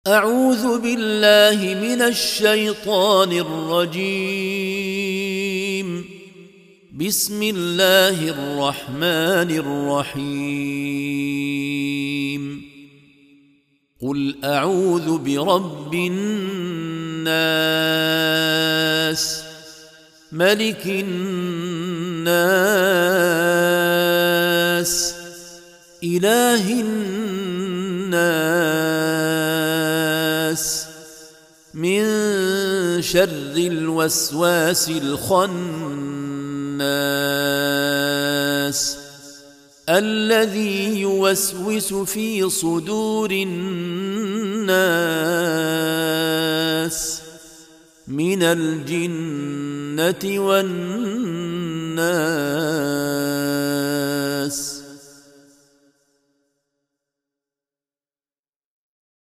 أعوذ بالله من الشيطان الرجيم. بسم الله الرحمن الرحيم. قل أعوذ برب الناس، ملك الناس، إله الناس، من شر الوسواس الخناس الذي يوسوس في صدور الناس من الجنة والناس.